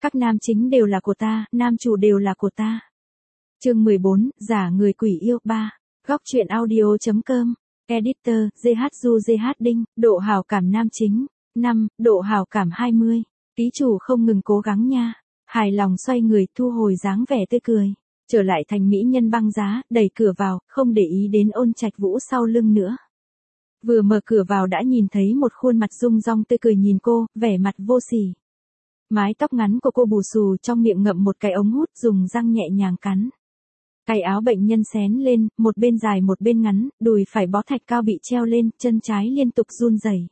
Các nam chính đều là của ta, nam chủ đều là của ta. Chương 14, giả người quỷ yêu 3. Góc truyện audio.com. Editor, GH Đinh, độ hảo cảm nam chính. 5, độ hảo cảm 20. Ký chủ không ngừng cố gắng nha. Hài lòng xoay người thu hồi dáng vẻ tươi cười. Trở lại thành mỹ nhân băng giá, đẩy cửa vào, không để ý đến Ôn Trạch Vũ sau lưng nữa. Vừa mở cửa vào đã nhìn thấy một khuôn mặt rung rong tươi cười nhìn cô, vẻ mặt vô sỉ. Mái tóc ngắn của cô bù xù, trong miệng ngậm một cái ống hút, dùng răng nhẹ nhàng cắn. Cái áo bệnh nhân xén lên, một bên dài một bên ngắn, đùi phải bó thạch cao bị treo lên, chân trái liên tục run rẩy.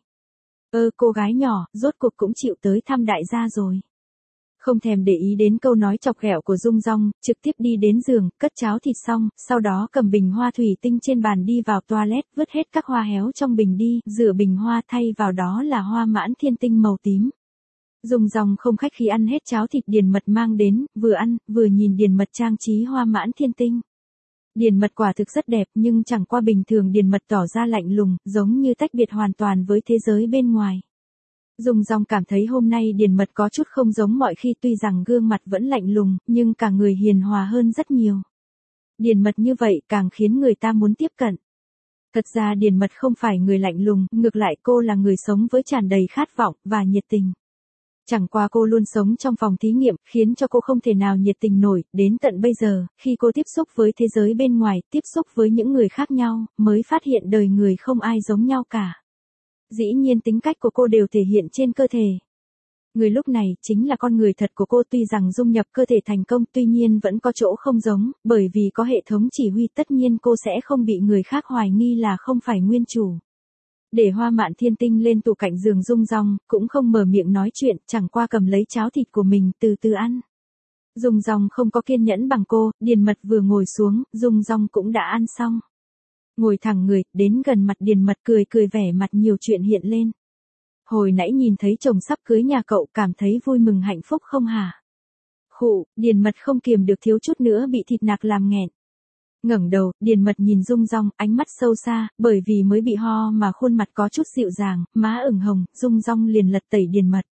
Cô gái nhỏ, rốt cuộc cũng chịu tới thăm đại gia rồi. Không thèm để ý đến câu nói chọc ghẹo của Dung Dong, trực tiếp đi đến giường, cất cháo thịt xong, sau đó cầm bình hoa thủy tinh trên bàn đi vào toilet, vứt hết các hoa héo trong bình đi, rửa bình hoa thay vào đó là hoa mãn thiên tinh màu tím. Dung Dong không khách khí ăn hết cháo thịt Điền Mật mang đến, vừa ăn, vừa nhìn Điền Mật trang trí hoa mãn thiên tinh. Điền Mật quả thực rất đẹp nhưng chẳng qua bình thường Điền Mật tỏ ra lạnh lùng, giống như tách biệt hoàn toàn với thế giới bên ngoài. Dung Dong cảm thấy hôm nay Điền Mật có chút không giống mọi khi, tuy rằng gương mặt vẫn lạnh lùng, nhưng cả người hiền hòa hơn rất nhiều. Điền Mật như vậy càng khiến người ta muốn tiếp cận. Thật ra Điền Mật không phải người lạnh lùng, ngược lại cô là người sống với tràn đầy khát vọng và nhiệt tình. Chẳng qua cô luôn sống trong phòng thí nghiệm, khiến cho cô không thể nào nhiệt tình nổi, đến tận bây giờ, khi cô tiếp xúc với thế giới bên ngoài, tiếp xúc với những người khác nhau, mới phát hiện đời người không ai giống nhau cả. Dĩ nhiên tính cách của cô đều thể hiện trên cơ thể. Người lúc này chính là con người thật của cô, tuy rằng dung nhập cơ thể thành công, tuy nhiên vẫn có chỗ không giống, bởi vì có hệ thống chỉ huy, tất nhiên cô sẽ không bị người khác hoài nghi là không phải nguyên chủ. Để hoa mạn thiên tinh lên tủ cạnh giường Dung Dong, cũng không mở miệng nói chuyện, chẳng qua cầm lấy cháo thịt của mình từ từ ăn. Dung Dong không có kiên nhẫn bằng cô, Điền Mật vừa ngồi xuống, Dung Dong cũng đã ăn xong. Ngồi thẳng người, đến gần mặt Điền Mật cười vẻ mặt nhiều chuyện hiện lên. Hồi nãy nhìn thấy chồng sắp cưới nhà cậu, cảm thấy vui mừng hạnh phúc không hả? Khụ, Điền Mật không kiềm được thiếu chút nữa bị thịt nạc làm nghẹn. Ngẩng đầu, Điền Mật nhìn Dung Dong, ánh mắt sâu xa, bởi vì mới bị ho mà khuôn mặt có chút dịu dàng, má ửng hồng, Dung Dong liền lật tẩy Điền Mật.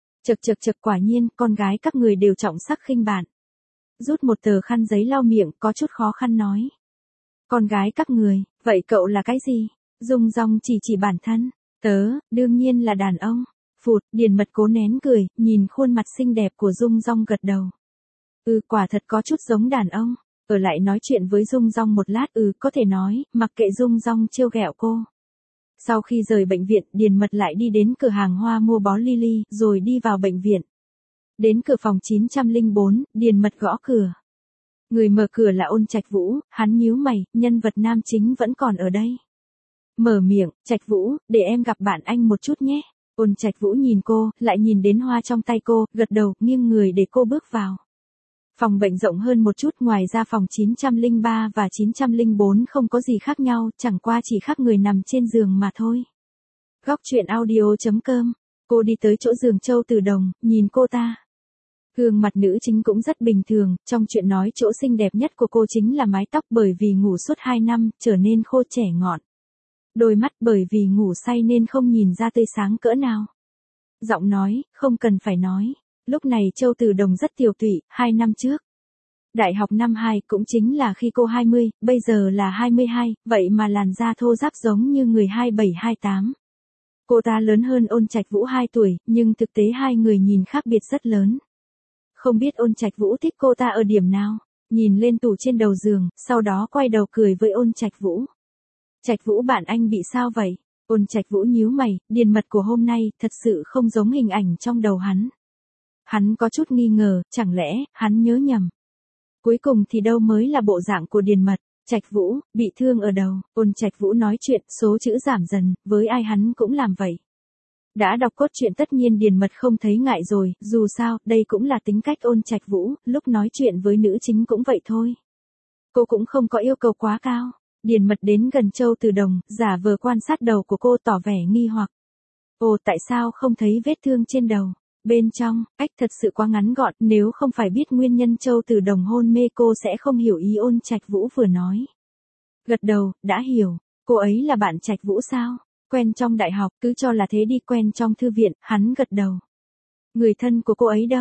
Chật quả nhiên, con gái các người đều trọng sắc khinh bạn. Rút một tờ khăn giấy lau miệng, có chút khó khăn nói. Con gái các người, vậy cậu là cái gì? Dung Dong chỉ bản thân. Tớ, đương nhiên là đàn ông. Phụt, Điền Mật cố nén cười, nhìn khuôn mặt xinh đẹp của Dung Dong gật đầu. Quả thật có chút giống đàn ông. Ở lại nói chuyện với Dung Dong một lát, có thể nói, mặc kệ Dung Dong trêu ghẹo cô. Sau khi rời bệnh viện, Điền Mật lại đi đến cửa hàng hoa mua bó lily, rồi đi vào bệnh viện. Đến cửa phòng 904, Điền Mật gõ cửa. Người mở cửa là Ôn Trạch Vũ, hắn nhíu mày, nhân vật nam chính vẫn còn ở đây. Mở miệng, Trạch Vũ, để em gặp bạn anh một chút nhé. Ôn Trạch Vũ nhìn cô, lại nhìn đến hoa trong tay cô, gật đầu, nghiêng người để cô bước vào. Phòng bệnh rộng hơn một chút, ngoài ra phòng 903 và 904 không có gì khác nhau, chẳng qua chỉ khác người nằm trên giường mà thôi. Góc truyện audio.com. Cô đi tới chỗ giường Châu Tử Đồng, nhìn cô ta. Gương mặt nữ chính cũng rất bình thường, trong chuyện nói chỗ xinh đẹp nhất của cô chính là mái tóc, bởi vì ngủ suốt 2 năm, trở nên khô trẻ ngọn. Đôi mắt bởi vì ngủ say nên không nhìn ra tươi sáng cỡ nào. Giọng nói, không cần phải nói. Lúc này Châu Tử Đồng rất tiều tụy, 2 năm trước. Đại học năm 2 cũng chính là khi cô 20, bây giờ là 22, vậy mà làn da thô ráp giống như người 27-28. Cô ta lớn hơn Ôn Trạch Vũ 2 tuổi, nhưng thực tế hai người nhìn khác biệt rất lớn. Không biết Ôn Trạch Vũ thích cô ta ở điểm nào, nhìn lên tủ trên đầu giường, sau đó quay đầu cười với Ôn Trạch Vũ. Trạch Vũ bạn anh bị sao vậy? Ôn Trạch Vũ nhíu mày, Điền Mật của hôm nay thật sự không giống hình ảnh trong đầu hắn. Hắn có chút nghi ngờ, chẳng lẽ hắn nhớ nhầm. Cuối cùng thì đâu mới là bộ dạng của Điền Mật. Trạch Vũ, bị thương ở đầu. Ôn Trạch Vũ nói chuyện, số chữ giảm dần, với ai hắn cũng làm vậy. Đã đọc cốt truyện tất nhiên Điền Mật không thấy ngại rồi, dù sao, đây cũng là tính cách Ôn Trạch Vũ, lúc nói chuyện với nữ chính cũng vậy thôi. Cô cũng không có yêu cầu quá cao. Điền Mật đến gần Châu Tử Đồng, giả vờ quan sát đầu của cô, tỏ vẻ nghi hoặc. Tại sao không thấy vết thương trên đầu? Bên trong, thật sự quá ngắn gọn, nếu không phải biết nguyên nhân Châu Tử Đồng hôn mê cô sẽ không hiểu ý Ôn Trạch Vũ vừa nói. Gật đầu, đã hiểu, cô ấy là bạn Trạch Vũ sao? Quen trong đại học, cứ cho là thế đi, quen trong thư viện, hắn gật đầu. Người thân của cô ấy đâu?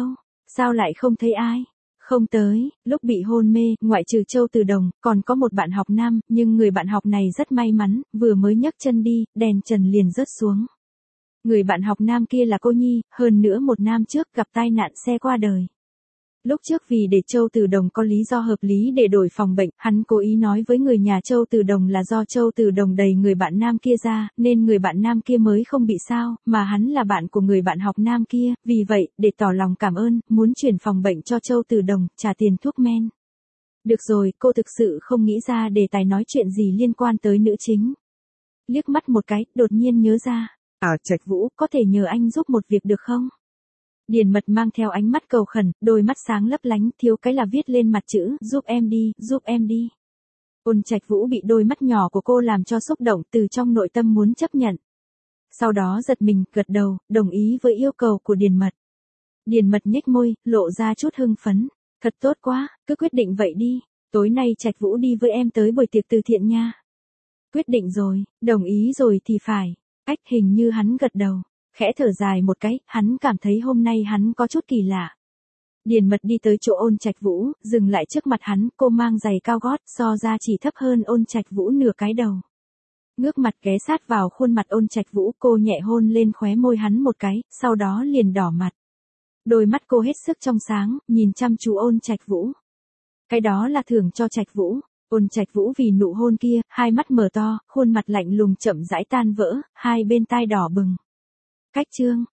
Sao lại không thấy ai? Không tới, lúc bị hôn mê, ngoại trừ Châu Từ Đồng, còn có một bạn học nam, nhưng người bạn học này rất may mắn, vừa mới nhấc chân đi, đèn trần liền rớt xuống. Người bạn học nam kia là cô Nhi, hơn nữa một năm trước gặp tai nạn xe qua đời. Lúc trước vì để Châu Từ Đồng có lý do hợp lý để đổi phòng bệnh, hắn cố ý nói với người nhà Châu Từ Đồng là do Châu Từ Đồng đẩy người bạn nam kia ra, nên người bạn nam kia mới không bị sao, mà hắn là bạn của người bạn học nam kia, vì vậy, để tỏ lòng cảm ơn, muốn chuyển phòng bệnh cho Châu Từ Đồng, trả tiền thuốc men. Được rồi, cô thực sự không nghĩ ra đề tài nói chuyện gì liên quan tới nữ chính. Liếc mắt một cái, đột nhiên nhớ ra, Trạch Vũ, có thể nhờ anh giúp một việc được không? Điền Mật mang theo ánh mắt cầu khẩn, đôi mắt sáng lấp lánh, thiếu cái là viết lên mặt chữ, giúp em đi, giúp em đi. Ôn Trạch Vũ bị đôi mắt nhỏ của cô làm cho xúc động, từ trong nội tâm muốn chấp nhận. Sau đó giật mình, gật đầu, đồng ý với yêu cầu của Điền Mật. Điền Mật nhếch môi, lộ ra chút hưng phấn. Thật tốt quá, cứ quyết định vậy đi, tối nay Trạch Vũ đi với em tới buổi tiệc từ thiện nha. Quyết định rồi, đồng ý rồi thì phải. Hình như hắn gật đầu. Khẽ thở dài một cái, hắn cảm thấy hôm nay hắn có chút kỳ lạ. Điền Mật đi tới chỗ Ôn Trạch Vũ, dừng lại trước mặt hắn, cô mang giày cao gót, so ra chỉ thấp hơn Ôn Trạch Vũ nửa cái đầu. Ngước mặt ghé sát vào khuôn mặt Ôn Trạch Vũ, cô nhẹ hôn lên khóe môi hắn một cái, sau đó liền đỏ mặt. Đôi mắt cô hết sức trong sáng, nhìn chăm chú Ôn Trạch Vũ. Cái đó là thưởng cho Trạch Vũ. Ôn Trạch Vũ vì nụ hôn kia, hai mắt mở to, khuôn mặt lạnh lùng chậm rãi tan vỡ, hai bên tai đỏ bừng. Cách chương